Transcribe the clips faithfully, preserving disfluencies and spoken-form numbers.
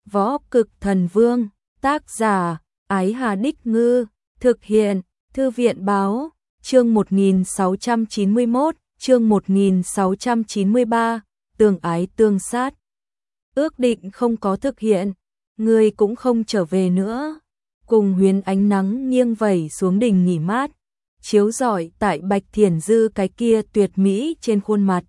Võ Cực Thần Vương, tác giả, Ái Hà Đích Ngư, thực hiện, Thư viện Báo, chương một nghìn sáu trăm chín mươi mốt, chương một nghìn sáu trăm chín mươi ba, tương ái tương sát. Ước định không có thực hiện, người cũng không trở về nữa. Cùng huyến ánh nắng nghiêng vẩy xuống đỉnh nghỉ mát, chiếu rọi tại Bạch Thiển Dư cái kia tuyệt mỹ trên khuôn mặt.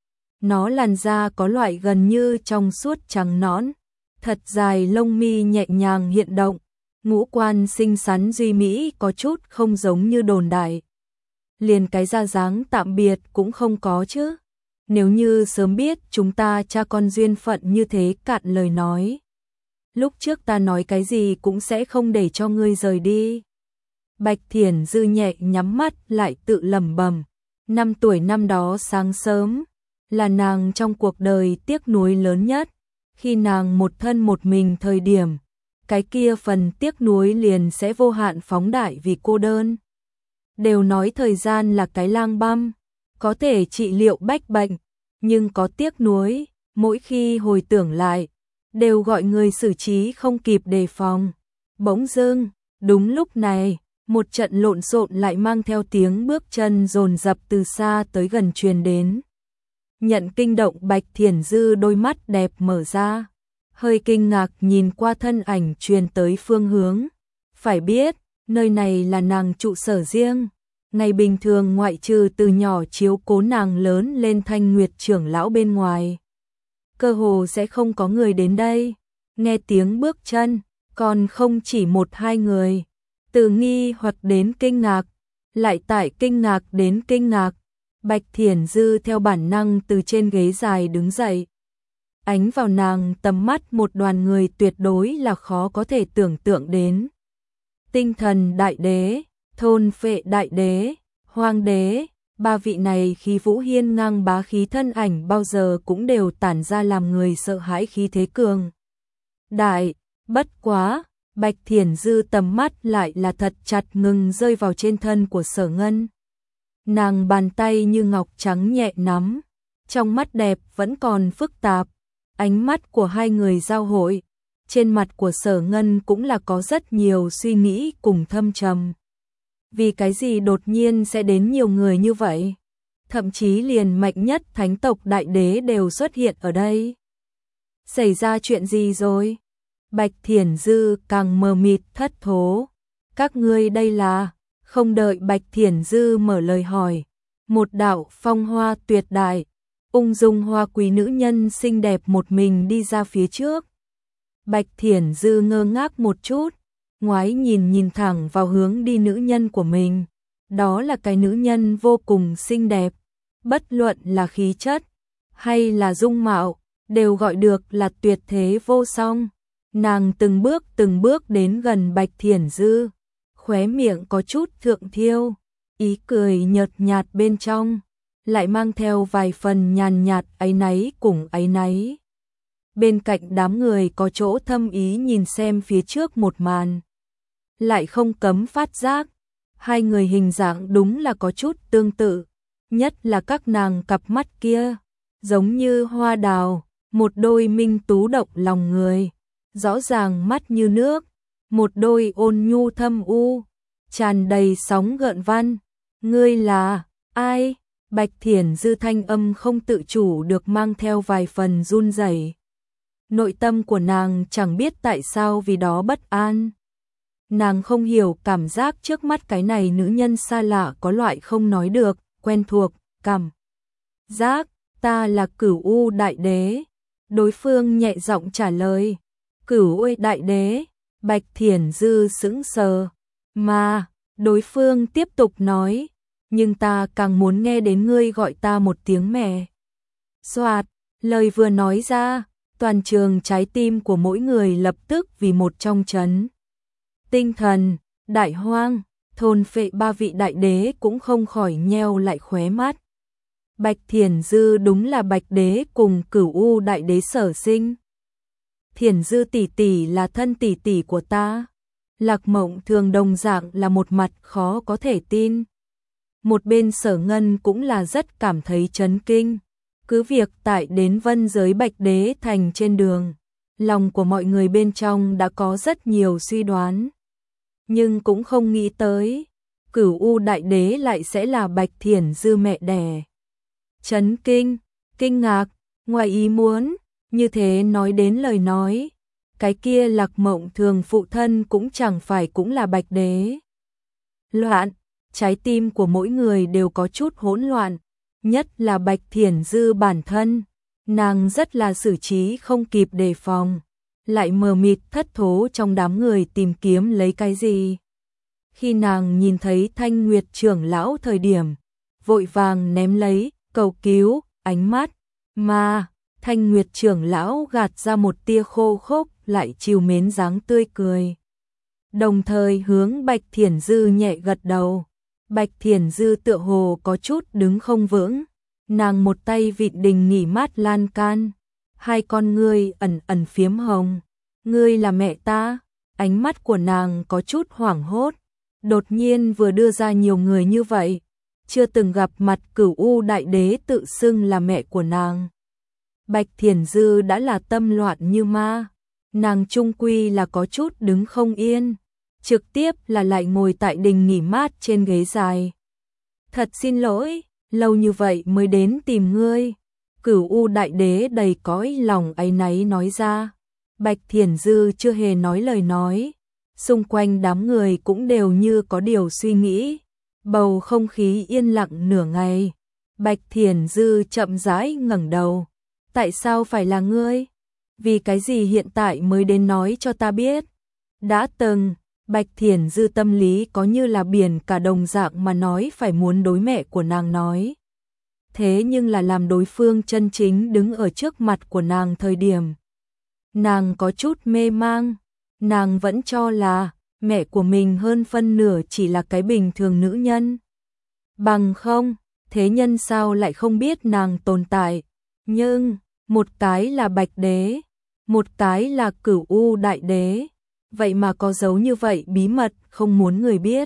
Nó làn da có loại gần như trong suốt trắng nõn, thật dài lông mi nhẹ nhàng hiện động, ngũ quan xinh xắn duy mỹ có chút không giống như đồn đại. Liền cái da dáng tạm biệt cũng không có chứ. Nếu như sớm biết chúng ta cha con duyên phận như thế cạn lời nói. Lúc trước ta nói cái gì cũng sẽ không để cho ngươi rời đi. Bạch Thiển Dư nhẹ nhắm mắt lại tự lẩm bẩm. Năm tuổi năm đó sáng sớm, là nàng trong cuộc đời tiếc nuối lớn nhất. Khi nàng một thân một mình thời điểm, cái kia phần tiếc nuối liền sẽ vô hạn phóng đại vì cô đơn. Đều nói thời gian là cái lang băm, có thể trị liệu bách bệnh, nhưng có tiếc nuối, mỗi khi hồi tưởng lại, đều gọi người xử trí không kịp đề phòng. Bỗng dưng, đúng lúc này, một trận lộn xộn lại mang theo tiếng bước chân dồn dập từ xa tới gần truyền đến. Nhận kinh động, Bạch Thiển Dư đôi mắt đẹp mở ra, hơi kinh ngạc nhìn qua thân ảnh truyền tới phương hướng. Phải biết, nơi này là nàng trụ sở riêng, ngày bình thường ngoại trừ từ nhỏ chiếu cố nàng lớn lên Thanh Nguyệt trưởng lão bên ngoài, cơ hồ sẽ không có người đến đây. Nghe tiếng bước chân, còn không chỉ một hai người, từ nghi hoặc đến kinh ngạc, lại tại kinh ngạc đến kinh ngạc. Bạch Thiển Dư theo bản năng từ trên ghế dài đứng dậy. Ánh vào nàng tầm mắt một đoàn người tuyệt đối là khó có thể tưởng tượng đến. Tinh Thần Đại Đế, Thôn Phệ Đại Đế, Hoang Đế, ba vị này khí vũ hiên ngang bá khí thân ảnh bao giờ cũng đều tản ra làm người sợ hãi khí thế cường đại. Bất quá, Bạch Thiển Dư tầm mắt lại là thật chặt ngừng rơi vào trên thân của Sở Ngân. Nàng bàn tay như ngọc trắng nhẹ nắm, trong mắt đẹp vẫn còn phức tạp. Ánh mắt của hai người giao hội, trên mặt của Sở Ngân cũng là có rất nhiều suy nghĩ cùng thâm trầm. Vì cái gì đột nhiên sẽ đến nhiều người như vậy? Thậm chí liền mạnh nhất thánh tộc đại đế đều xuất hiện ở đây. Xảy ra chuyện gì rồi? Bạch Thiển Dư càng mờ mịt thất thố. Các ngươi đây là... Không đợi Bạch Thiển Dư mở lời hỏi, một đạo phong hoa tuyệt đại, ung dung hoa quý nữ nhân xinh đẹp một mình đi ra phía trước. Bạch Thiển Dư ngơ ngác một chút, ngoái nhìn nhìn thẳng vào hướng đi nữ nhân của mình. Đó là cái nữ nhân vô cùng xinh đẹp, bất luận là khí chất hay là dung mạo, đều gọi được là tuyệt thế vô song. Nàng từng bước từng bước đến gần Bạch Thiển Dư, khóe miệng có chút thượng thiêu, ý cười nhợt nhạt bên trong, lại mang theo vài phần nhàn nhạt áy náy cùng áy náy. Bên cạnh đám người có chỗ thâm ý nhìn xem phía trước một màn, lại không cấm phát giác, hai người hình dạng đúng là có chút tương tự, nhất là các nàng cặp mắt kia, giống như hoa đào, một đôi minh tú động lòng người, rõ ràng mắt như nước. Một đôi ôn nhu thâm u, tràn đầy sóng gợn văn. Ngươi là ai? Bạch Thiển Dư thanh âm không tự chủ được mang theo vài phần run rẩy. Nội tâm của nàng chẳng biết tại sao vì đó bất an. Nàng không hiểu cảm giác trước mắt cái này nữ nhân xa lạ có loại không nói được, quen thuộc, cảm giác. Ta là Cửu U Đại Đế. Đối phương nhẹ giọng trả lời. Cửu U Đại Đế. Bạch Thiển Dư sững sờ, mà, đối phương tiếp tục nói, nhưng ta càng muốn nghe đến ngươi gọi ta một tiếng mẹ. Soạt, lời vừa nói ra, toàn trường trái tim của mỗi người lập tức vì một trong chấn. Tinh Thần, Đại Hoang, Thôn Phệ ba vị đại đế cũng không khỏi nheo lại khóe mắt. Bạch Thiển Dư đúng là Bạch Đế cùng Cửu U Đại Đế sở sinh. Thiển Dư tỷ tỷ là thân tỷ tỷ của ta. Lạc Mộng Thường đồng dạng là một mặt khó có thể tin. Một bên Sở Ngân cũng là rất cảm thấy chấn kinh. Cứ việc tại đến Vân giới Bạch Đế thành trên đường, lòng của mọi người bên trong đã có rất nhiều suy đoán. Nhưng cũng không nghĩ tới, Cửu U Đại Đế lại sẽ là Bạch Thiển Dư mẹ đẻ. Chấn kinh, kinh ngạc, ngoài ý muốn, như thế nói đến lời nói, cái kia Lạc Mộng Thường phụ thân cũng chẳng phải cũng là Bạch Đế. Loạn, trái tim của mỗi người đều có chút hỗn loạn, nhất là Bạch Thiển Dư bản thân, nàng rất là xử trí không kịp đề phòng, lại mờ mịt thất thố trong đám người tìm kiếm lấy cái gì. Khi nàng nhìn thấy Thanh Nguyệt trưởng lão thời điểm, vội vàng ném lấy, cầu cứu, ánh mắt, mà Thanh Nguyệt trưởng lão gạt ra một tia khô khốc lại trìu mến dáng tươi cười. Đồng thời hướng Bạch Thiển Dư nhẹ gật đầu. Bạch Thiển Dư tựa hồ có chút đứng không vững, nàng một tay vịn đình nghỉ mát lan can, hai con ngươi ẩn ẩn phiếm hồng. Ngươi là mẹ ta? Ánh mắt của nàng có chút hoảng hốt, đột nhiên vừa đưa ra nhiều người như vậy, chưa từng gặp mặt Cửu U Đại Đế tự xưng là mẹ của nàng. Bạch Thiển Dư đã là tâm loạn như ma, nàng trung quy là có chút đứng không yên, trực tiếp là lại ngồi tại đình nghỉ mát trên ghế dài. Thật xin lỗi, lâu như vậy mới đến tìm ngươi. Cửu U Đại Đế đầy cõi lòng áy náy nói ra. Bạch Thiển Dư chưa hề nói lời nói, xung quanh đám người cũng đều như có điều suy nghĩ. Bầu không khí yên lặng nửa ngày. Bạch Thiển Dư chậm rãi ngẩng đầu. Tại sao phải là ngươi? Vì cái gì hiện tại mới đến nói cho ta biết? Đã từng, Bạch Thiển Dư tâm lý có như là biển cả đồng dạng mà nói phải muốn đối mẹ của nàng nói. Thế nhưng là làm đối phương chân chính đứng ở trước mặt của nàng thời điểm. Nàng có chút mê mang, nàng vẫn cho là mẹ của mình hơn phân nửa chỉ là cái bình thường nữ nhân. Bằng không, thế nhân sao lại không biết nàng tồn tại. Nhưng, một cái là Bạch Đế, một cái là Cửu U Đại Đế. Vậy mà có giấu như vậy bí mật không muốn người biết.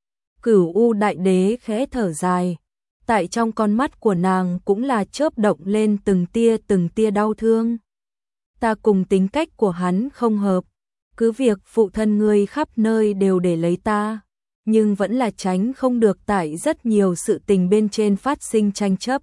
Cửu U Đại Đế khẽ thở dài, tại trong con mắt của nàng cũng là chớp động lên từng tia từng tia đau thương. Ta cùng tính cách của hắn không hợp, cứ việc phụ thân ngươi khắp nơi đều để lấy ta, nhưng vẫn là tránh không được tại rất nhiều sự tình bên trên phát sinh tranh chấp.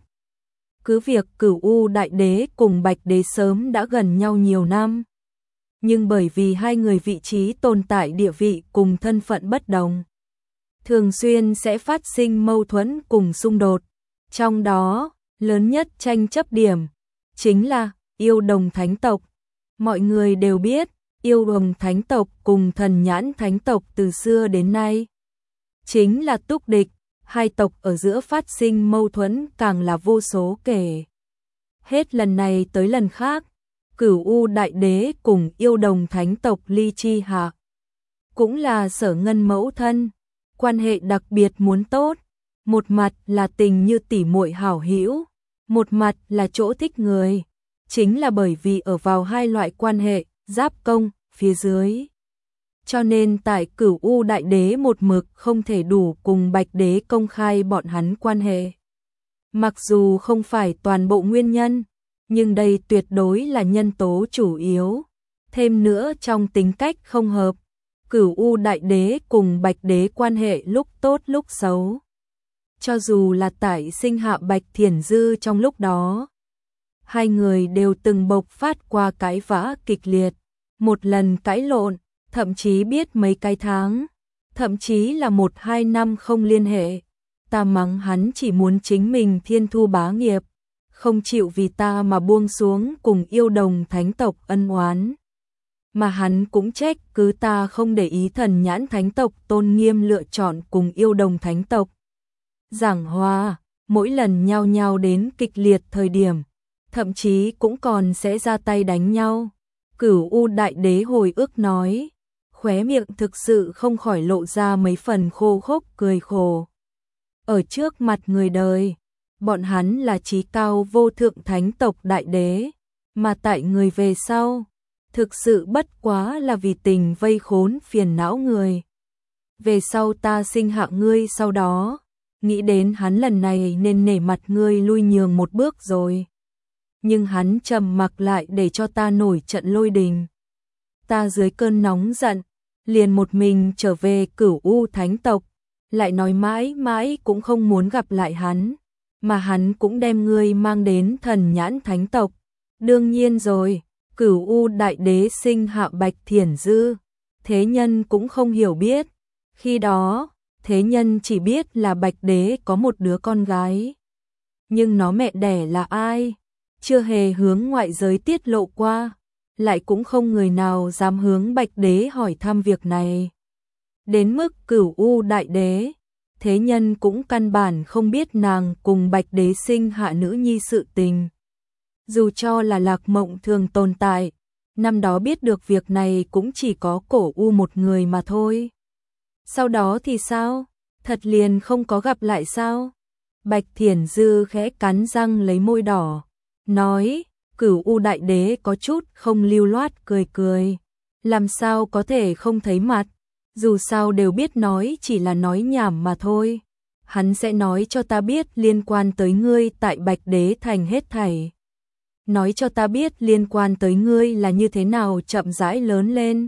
Cứ việc Cửu U Đại Đế cùng Bạch Đế sớm đã gần nhau nhiều năm, nhưng bởi vì hai người vị trí tồn tại địa vị cùng thân phận bất đồng, thường xuyên sẽ phát sinh mâu thuẫn cùng xung đột. Trong đó, lớn nhất tranh chấp điểm chính là Yêu Đồng Thánh tộc. Mọi người đều biết, Yêu Đồng Thánh tộc cùng Thần Nhãn Thánh tộc từ xưa đến nay chính là túc địch, hai tộc ở giữa phát sinh mâu thuẫn càng là vô số kể. Hết lần này tới lần khác, Cửu U Đại Đế cùng Yêu Đồng Thánh tộc ly chi hạ, cũng là Sở Ngân mẫu thân, quan hệ đặc biệt muốn tốt, một mặt là tình như tỉ muội hảo hữu, một mặt là chỗ thích người, chính là bởi vì ở vào hai loại quan hệ giáp công phía dưới. Cho nên tại Cửu U Đại Đế một mực không thể đủ cùng Bạch Đế công khai bọn hắn quan hệ. Mặc dù không phải toàn bộ nguyên nhân, nhưng đây tuyệt đối là nhân tố chủ yếu. Thêm nữa trong tính cách không hợp, Cửu U Đại Đế cùng Bạch Đế quan hệ lúc tốt lúc xấu. Cho dù là tại sinh hạ Bạch Thiển Dư trong lúc đó, hai người đều từng bộc phát qua cãi vã kịch liệt, một lần cãi lộn, thậm chí biết mấy cái tháng, thậm chí là một hai năm không liên hệ. Ta mắng hắn chỉ muốn chính mình thiên thu bá nghiệp, không chịu vì ta mà buông xuống cùng Yêu Đồng Thánh tộc ân oán. Mà hắn cũng trách cứ ta không để ý Thần Nhãn Thánh tộc tôn nghiêm lựa chọn cùng Yêu Đồng Thánh tộc giảng hòa, mỗi lần nhau nhau đến kịch liệt thời điểm, thậm chí cũng còn sẽ ra tay đánh nhau. Cửu U Đại Đế hồi ức nói, khóe miệng thực sự không khỏi lộ ra mấy phần khô khốc cười khổ. Ở trước mặt người đời, bọn hắn là chí cao vô thượng thánh tộc đại đế, mà tại người về sau, thực sự bất quá là vì tình vây khốn phiền não người. Về sau ta sinh hạ ngươi sau đó, nghĩ đến hắn lần này nên nể mặt ngươi lui nhường một bước rồi. nhưng hắn trầm mặc lại để cho ta nổi trận lôi đình. Ta dưới cơn nóng giận, liền một mình trở về Cửu U Thánh tộc, lại nói mãi mãi cũng không muốn gặp lại hắn, mà hắn cũng đem ngươi mang đến Thần Nhãn Thánh tộc. Đương nhiên rồi, Cửu U Đại Đế sinh hạ Bạch Thiển Dư, thế nhân cũng không hiểu biết. Khi đó, thế nhân chỉ biết là Bạch Đế có một đứa con gái. Nhưng nó mẹ đẻ là ai? Chưa hề hướng ngoại giới tiết lộ qua, lại cũng không người nào dám hướng Bạch Đế hỏi thăm việc này. Đến mức Cửu U Đại Đế, thế nhân cũng căn bản không biết nàng cùng Bạch Đế sinh hạ nữ nhi sự tình. Dù cho là Lạc Mộng Thường tồn tại, năm đó biết được việc này cũng chỉ có Cổ U một người mà thôi. Sau đó thì sao? Thật liền không có gặp lại sao? Bạch Thiển Dư khẽ cắn răng lấy môi đỏ, nói, Cửu U Đại Đế có chút không lưu loát cười cười. Làm sao có thể không thấy mặt? Dù sao đều biết nói chỉ là nói nhảm mà thôi. Hắn sẽ nói cho ta biết liên quan tới ngươi tại Bạch Đế Thành hết thảy. Nói cho ta biết liên quan tới ngươi là như thế nào chậm rãi lớn lên.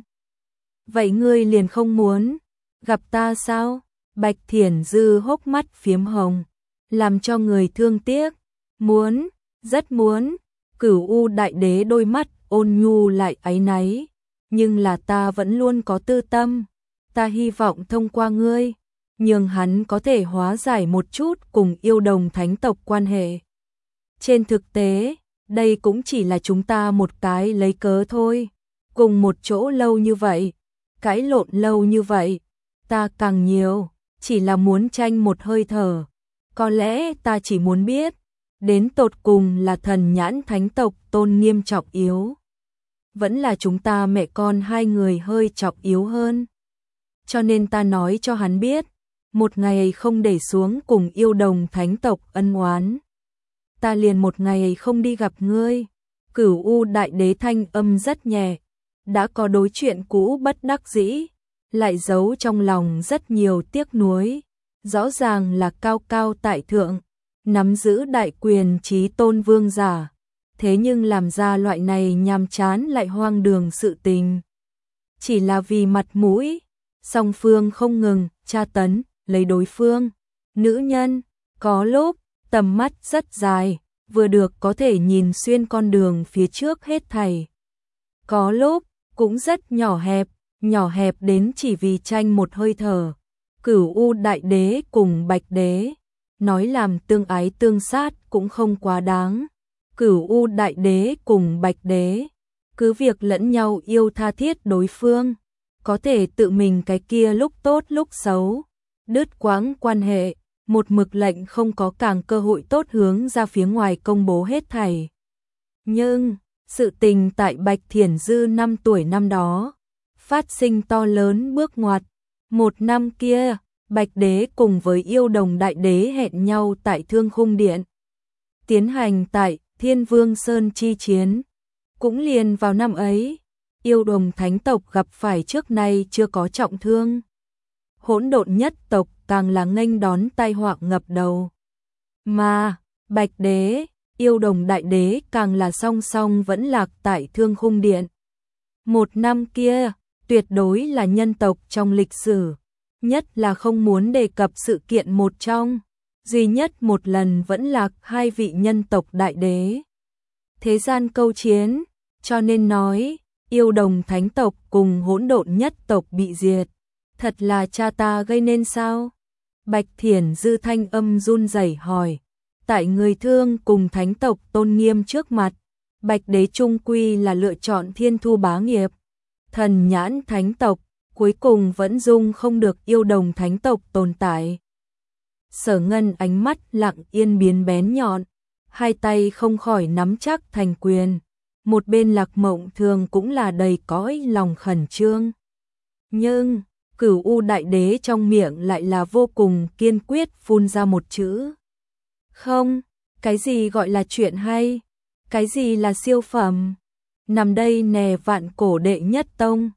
Vậy ngươi liền không muốn gặp ta sao? Bạch Thiển Dư hốc mắt phiếm hồng, làm cho người thương tiếc. Muốn, rất muốn. Cửu U Đại Đế đôi mắt ôn nhu lại áy náy. Nhưng là ta vẫn luôn có tư tâm. Ta hy vọng thông qua ngươi, nhưng hắn có thể hóa giải một chút cùng Yêu Đồng Thánh tộc quan hệ. Trên thực tế, đây cũng chỉ là chúng ta một cái lấy cớ thôi. Cùng một chỗ lâu như vậy, cãi lộn lâu như vậy, ta càng nhiều, chỉ là muốn tranh một hơi thở. Có lẽ ta chỉ muốn biết, đến tột cùng là Thần Nhãn Thánh tộc tôn nghiêm trọng yếu, vẫn là chúng ta mẹ con hai người hơi trọng yếu hơn. Cho nên ta nói cho hắn biết, một ngày không để xuống cùng Yêu Đồng Thánh tộc ân oán, ta liền một ngày không đi gặp ngươi. Cửu U Đại Đế thanh âm rất nhẹ, đã có đối chuyện cũ bất đắc dĩ, lại giấu trong lòng rất nhiều tiếc nuối. Rõ ràng là cao cao tại thượng, nắm giữ đại quyền chí tôn vương giả, thế nhưng làm ra loại này nhàm chán lại hoang đường sự tình. Chỉ là vì mặt mũi, song phương không ngừng tra tấn lấy đối phương. Nữ nhân có lúc tầm mắt rất dài, vừa được có thể nhìn xuyên con đường phía trước hết thảy. Có lúc cũng rất nhỏ hẹp, nhỏ hẹp đến chỉ vì tranh một hơi thở. Cửu U Đại Đế cùng Bạch Đế, nói làm tương ái tương sát cũng không quá đáng. Cửu U Đại Đế cùng Bạch Đế, cứ việc lẫn nhau yêu tha thiết đối phương, có thể tự mình cái kia lúc tốt lúc xấu, đứt quãng quan hệ, một mực lệnh không có càng cơ hội tốt hướng ra phía ngoài công bố hết thảy. Nhưng, sự tình tại Bạch Thiển Dư năm tuổi năm đó, phát sinh to lớn bước ngoặt. Một năm kia, Bạch Đế cùng với Yêu Đồng Đại Đế hẹn nhau tại Thương Khung Điện, tiến hành tại Thiên Vương Sơn chi chiến. Cũng liền vào năm ấy, Yêu Đồng Thánh tộc gặp phải trước nay chưa có trọng thương. Hỗn Độn Nhất tộc càng là nghênh đón tai họa ngập đầu. Mà, Bạch Đế, Yêu Đồng Đại Đế càng là song song vẫn lạc tại Thương Khung Điện. Một năm kia, tuyệt đối là nhân tộc trong lịch sử, nhất là không muốn đề cập sự kiện một trong, duy nhất một lần vẫn lạc hai vị nhân tộc đại đế. Thế gian câu chiến, cho nên nói, Yêu Đồng Thánh tộc cùng Hỗn Độn Nhất tộc bị diệt, thật là cha ta gây nên sao? Bạch Thiển Dư thanh âm run rẩy hỏi, tại người thương cùng Thánh tộc tôn nghiêm trước mặt, Bạch Đế trung quy là lựa chọn Thiên Thu bá nghiệp. Thần Nhãn Thánh tộc cuối cùng vẫn dung không được Yêu Đồng Thánh tộc tồn tại. Sở Ngân ánh mắt lặng yên biến bén nhọn, hai tay không khỏi nắm chắc thành quyền. Một bên Lạc Mộng Thường cũng là đầy cõi lòng khẩn trương. Nhưng, Cửu U Đại Đế trong miệng lại là vô cùng kiên quyết phun ra một chữ. Không, cái gì gọi là chuyện hay? Cái gì là siêu phẩm? Nằm đây nè Vạn Cổ đệ nhất tông,